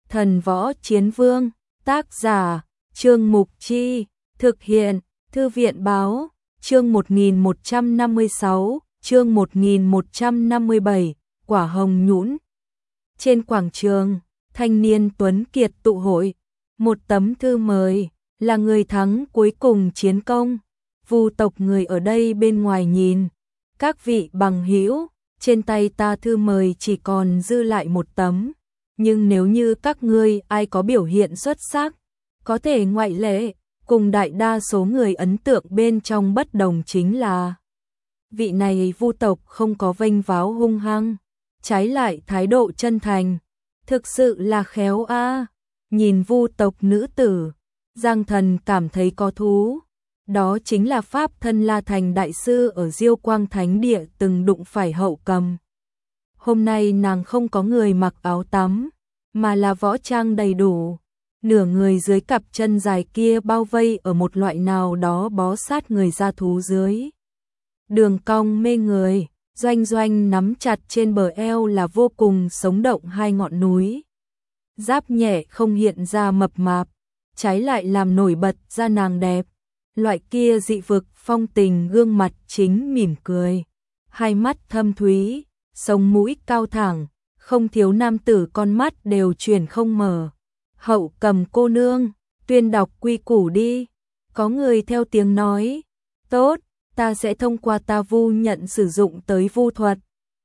Thần võ chiến vương, tác giả, Trương Mục Chi, thực hiện, Thư viện báo, chương 1156, chương 1157, quả hồng nhũn. Trên quảng trường, thanh niên tuấn kiệt tụ hội, một tấm thư mời, là người thắng cuối cùng chiến công. Vu tộc người ở đây bên ngoài nhìn, các vị bằng hữu, trên tay ta thư mời chỉ còn dư lại một tấm, nhưng nếu như các ngươi ai có biểu hiện xuất sắc, có thể ngoại lệ, cùng đại đa số người ấn tượng bên trong bất đồng chính là vị này Vu tộc không có vênh váo hung hăng, trái lại thái độ chân thành, thực sự là khéo a. Nhìn Vu tộc nữ tử, Giang Thần cảm thấy có thú. Đó chính là Pháp Thân La Thành đại sư ở Diêu Quang Thánh Địa từng đụng phải Hậu Cầm. Hôm nay nàng không có người mặc áo tắm, mà là võ trang đầy đủ. Nửa người dưới cặp chân dài kia bao vây ở một loại nào đó bó sát người da thú dưới. Đường cong mê người, doanh doanh nắm chặt trên bờ eo là vô cùng sống động hai ngọn núi. Giáp nhẹ không hiện ra mập mạp, trái lại làm nổi bật ra nàng đẹp. Loại kia dị vực phong tình gương mặt chính mỉm cười, hai mắt thâm thúy, sống mũi cao thẳng, không thiếu nam tử con mắt đều chuyển không mở. Hậu Cầm cô nương, tuyên đọc quy củ đi. Có người theo tiếng nói, tốt, ta sẽ thông qua ta Vu nhận sử dụng tới vu thuật.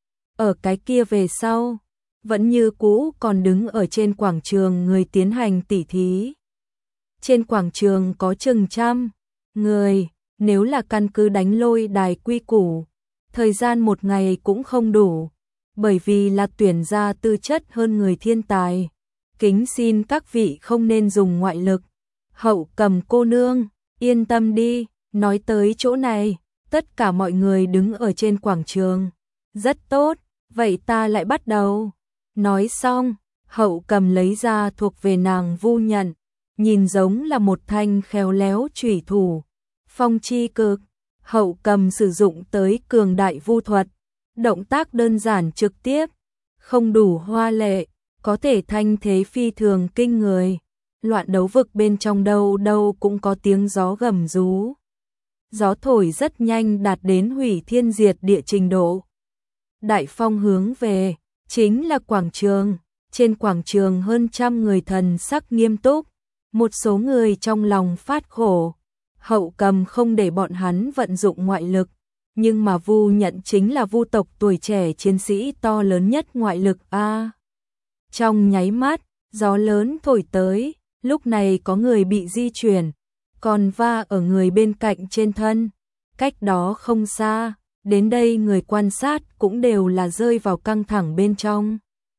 Ở cái kia về sau, vẫn như cũ còn đứng ở trên quảng trường người tiến hành tỉ thí. Trên quảng trường có chừng trăm người, nếu là căn cứ đánh lôi đài quy củ, thời gian một ngày cũng không đủ, bởi vì là tuyển ra tư chất hơn người thiên tài. Kính xin các vị không nên dùng ngoại lực. Hậu Cầm cô nương, yên tâm đi, nói tới chỗ này, tất cả mọi người đứng ở trên quảng trường. Rất tốt, vậy ta lại bắt đầu. Nói xong, Hậu Cầm lấy ra thuộc về nàng Vu nhận, nhìn giống là một thanh khéo léo chủy thủ. Phong chi cực, Hậu Cầm sử dụng tới cường đại vu thuật, động tác đơn giản trực tiếp, không đủ hoa lệ, có thể thanh thế phi thường kinh người. Loạn đấu vực bên trong đâu đâu cũng có tiếng gió gầm rú. Gió thổi rất nhanh đạt đến hủy thiên diệt địa trình độ. Đại phong hướng về, chính là quảng trường. Trên quảng trường hơn trăm người thần sắc nghiêm túc, một số người trong lòng phát khổ. Hậu Cầm không để bọn hắn vận dụng ngoại lực, nhưng mà Vu nhận chính là Vu tộc tuổi trẻ chiến sĩ to lớn nhất ngoại lực a. Trong nháy mắt, gió lớn thổi tới, lúc này có người bị di chuyển, còn va ở người bên cạnh trên thân. Cách đó không xa, đến đây người quan sát cũng đều là rơi vào căng thẳng bên trong.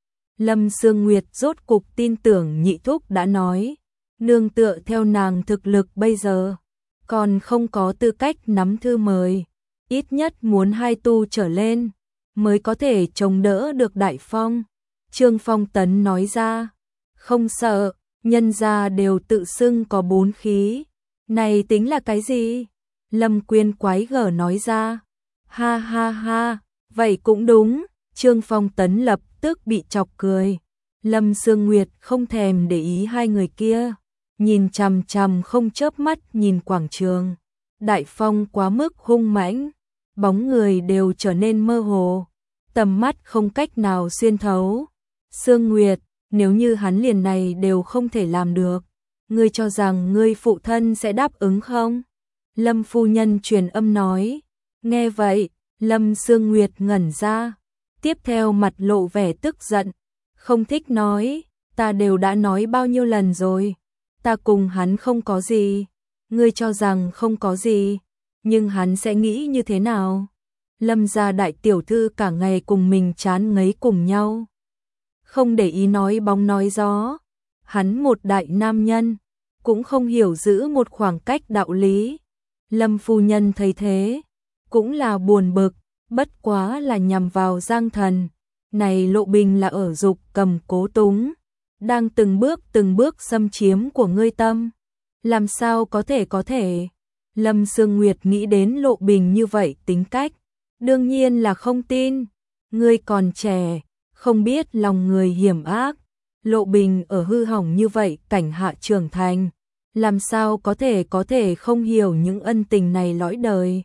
Lâm Sương Nguyệt rốt cục tin tưởng nhị thúc đã nói, nương tựa theo nàng thực lực bây giờ, còn không có tư cách nắm thư mời, ít nhất muốn 2 tu trở lên, mới có thể chống đỡ được đại phong. Trương Phong Tấn nói ra, không sợ, nhân gia đều tự xưng có 4 khí, này tính là cái gì? Lâm Quyên quái gở nói ra, ha ha ha, vậy cũng đúng. Trương Phong Tấn lập tức bị chọc cười. Lâm Sương Nguyệt không thèm để ý hai người kia, nhìn chằm chằm không chớp mắt nhìn quảng trường. Đại phong quá mức hung mãnh, bóng người đều trở nên mơ hồ, tầm mắt không cách nào xuyên thấu. Sương Nguyệt, nếu như hắn liền này đều không thể làm được, ngươi cho rằng ngươi phụ thân sẽ đáp ứng không? Lâm phu nhân truyền âm nói. Nghe vậy, Lâm Sương Nguyệt ngẩn ra, tiếp theo mặt lộ vẻ tức giận, không thích nói, ta đều đã nói bao nhiêu lần rồi, ta cùng hắn không có gì, ngươi cho rằng không có gì, nhưng hắn sẽ nghĩ như thế nào? Lâm gia đại tiểu thư cả ngày cùng mình chán ngấy cùng nhau, không để ý nói bóng nói gió, hắn một đại nam nhân, cũng không hiểu giữ một khoảng cách đạo lý. Lâm phu nhân thấy thế, cũng là buồn bực, bất quá là nhằm vào Giang Thần. Này Lộ Bình là ở dục cầm cố túng, đang từng bước xâm chiếm của ngươi tâm. Làm sao có thể. Lâm Sương Nguyệt nghĩ đến Lộ Bình như vậy tính cách, đương nhiên là không tin. Ngươi còn trẻ, không biết lòng người hiểm ác. Lộ Bình ở hư hỏng như vậy cảnh hạ trưởng thành, làm sao có thể không hiểu những ân tình này lõi đời.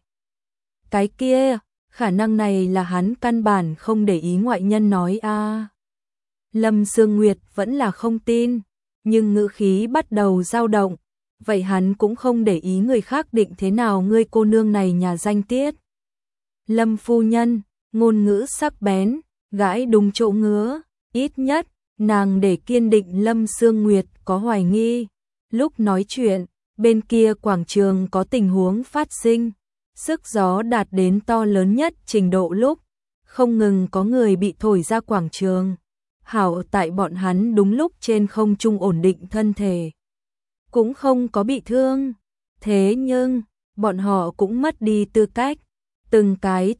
Cái kia, khả năng này là hắn căn bản không để ý ngoại nhân nói a. Lâm Sương Nguyệt vẫn là không tin, nhưng ngữ khí bắt đầu dao động, vậy hắn cũng không để ý người khác định thế nào ngươi cô nương này nhà danh tiết. Lâm phu nhân, ngôn ngữ sắc bén, gãi đúng chỗ ngứa, ít nhất, nàng để kiên định Lâm Sương Nguyệt có hoài nghi. Lúc nói chuyện, bên kia quảng trường có tình huống phát sinh, sức gió đạt đến to lớn nhất trình độ lúc, không ngừng có người bị thổi ra quảng trường. Hảo tại bọn hắn đúng lúc trên không trung ổn định thân thể, cũng không có bị thương. Thế nhưng, bọn họ cũng mất đi tư cách, từng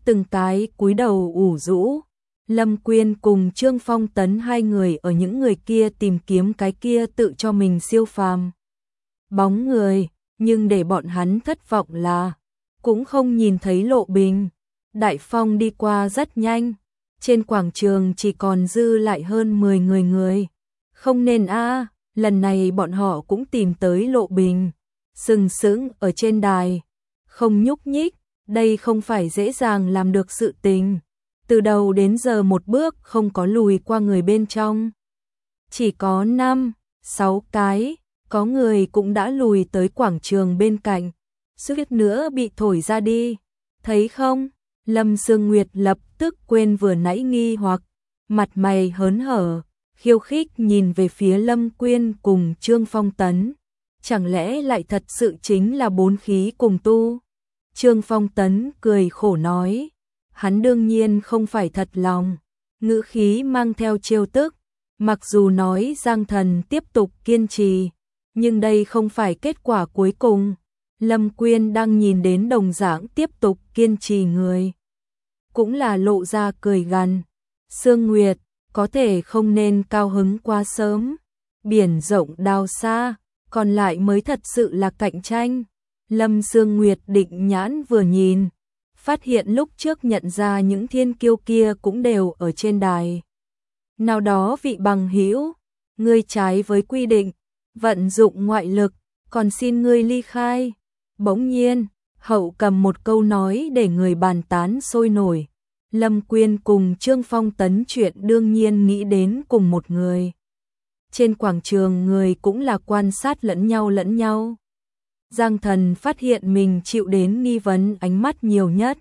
cái cúi đầu ủ rũ. Lâm Quyên cùng Trương Phong Tấn hai người ở những người kia tìm kiếm cái kia tự cho mình siêu phàm bóng người, nhưng để bọn hắn thất vọng là cũng không nhìn thấy Lộ Bình. Đại phong đi qua rất nhanh, trên quảng trường chỉ còn dư lại hơn 10 người. Không nên a, lần này bọn họ cũng tìm tới Lộ Bình, sừng sững ở trên đài, không nhúc nhích, đây không phải dễ dàng làm được sự tình. Từ đầu đến giờ một bước không có lùi qua người bên trong. Chỉ có 5, 6 cái, có người cũng đã lùi tới quảng trường bên cạnh, suýt nữa bị thổi ra đi. Thấy không? Lâm Sương Nguyệt lập tức quên vừa nãy nghi hoặc, mặt mày hớn hở, khiêu khích nhìn về phía Lâm Quyên cùng Trương Phong Tấn. Chẳng lẽ lại thật sự chính là bốn khí cùng tu? Trương Phong Tấn cười khổ nói, hắn đương nhiên không phải thật lòng, ngữ khí mang theo trêu tức, mặc dù nói Giang Thần tiếp tục kiên trì, nhưng đây không phải kết quả cuối cùng. Lâm Quyên đang nhìn đến đồng dạng tiếp tục kiên trì người, cũng là lộ ra cười gằn. Sương Nguyệt, có thể không nên cao hứng quá sớm, biển rộng đào xa, còn lại mới thật sự là cạnh tranh. Lâm Sương Nguyệt định nhãn vừa nhìn, phát hiện lúc trước nhận ra những thiên kiêu kia cũng đều ở trên đài. Nào đó vị bằng hữu, ngươi trái với quy định, vận dụng ngoại lực, còn xin ngươi ly khai. Bỗng nhiên, hậu cầm một câu nói để người bàn tán sôi nổi. Lâm Quyên cùng Trương Phong Tấn chuyện đương nhiên nghĩ đến cùng một người. Trên quảng trường người cũng là quan sát lẫn nhau. Giang Thần phát hiện mình chịu đến nghi vấn ánh mắt nhiều nhất.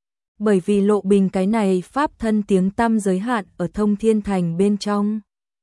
Bởi vì Lộ Bình cái này pháp thân tiếng tăm giới hạn ở Thông Thiên Thành bên trong.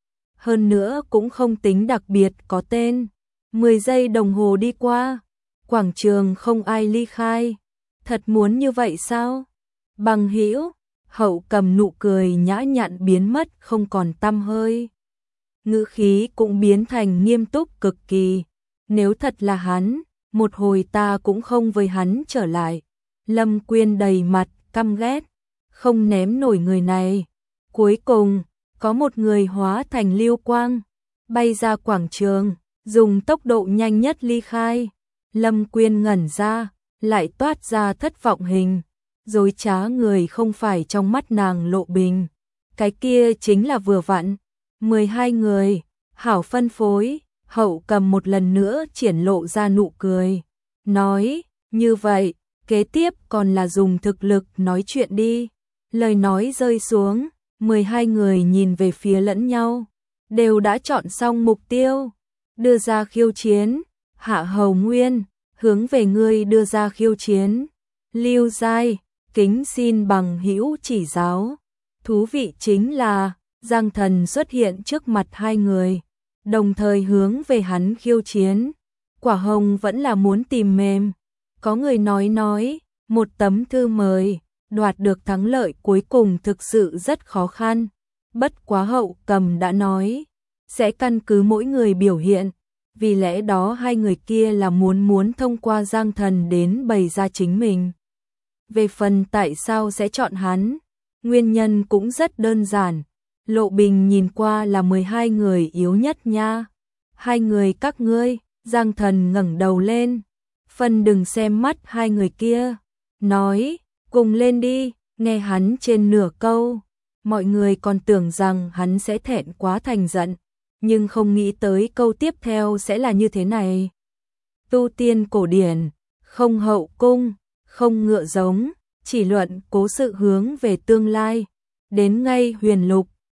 Hơn nữa cũng không tính đặc biệt có tên. 10 giây đồng hồ đi qua, quảng trường không ai ly khai. Thật muốn như vậy sao? Bằng hữu, hậu cầm nụ cười nhã nhặn biến mất không còn tăm hơi. Ngữ khí cũng biến thành nghiêm túc cực kỳ. Nếu thật là hắn, một hồi ta cũng không với hắn trở lại. Lâm Quyên đầy mặt căm ghét, không ném nổi người này. Cuối cùng, có một người hóa thành lưu quang, bay ra quảng trường, dùng tốc độ nhanh nhất ly khai. Lâm Quyên ngẩn ra, lại toát ra thất vọng hình. Dối trá người không phải trong mắt nàng Lộ Bình, cái kia chính là vừa vặn 12 người, hảo phân phối. Hậu cầm một lần nữa triển lộ ra nụ cười, nói, như vậy, kế tiếp còn là dùng thực lực nói chuyện đi. Lời nói rơi xuống, 12 người nhìn về phía lẫn nhau, đều đã chọn xong mục tiêu, đưa ra khiêu chiến. Hạ Hầu Nguyên, hướng về ngươi đưa ra khiêu chiến. Lưu Giai, kính xin bằng hữu chỉ giáo. Thú vị chính là, Giang Thần xuất hiện trước mặt hai người, đồng thời hướng về hắn khiêu chiến. Quả hồng vẫn là muốn tìm mềm. Có người nói, một tấm thư mời, đoạt được thắng lợi cuối cùng thực sự rất khó khăn. Bất quá hậu cầm đã nói, sẽ căn cứ mỗi người biểu hiện. Vì lẽ đó hai người kia là muốn thông qua Giang Thần đến bày ra chính mình. Về phần tại sao sẽ chọn hắn, nguyên nhân cũng rất đơn giản. Lộ Bình nhìn qua là 12 người yếu nhất nha. Hai người các ngươi, Giang Thần ngẩng đầu lên. Phân đừng xem mắt hai người kia. Nói, cùng lên đi, nghe hắn trên nửa câu. Mọi người còn tưởng rằng hắn sẽ thẹn quá thành giận. nhưng không nghĩ tới câu tiếp theo sẽ là như thế này. Tu tiên cổ điển, không hậu cung, không ngựa giống, chỉ luận cố sự hướng về tương lai. Đến ngay huyền lục,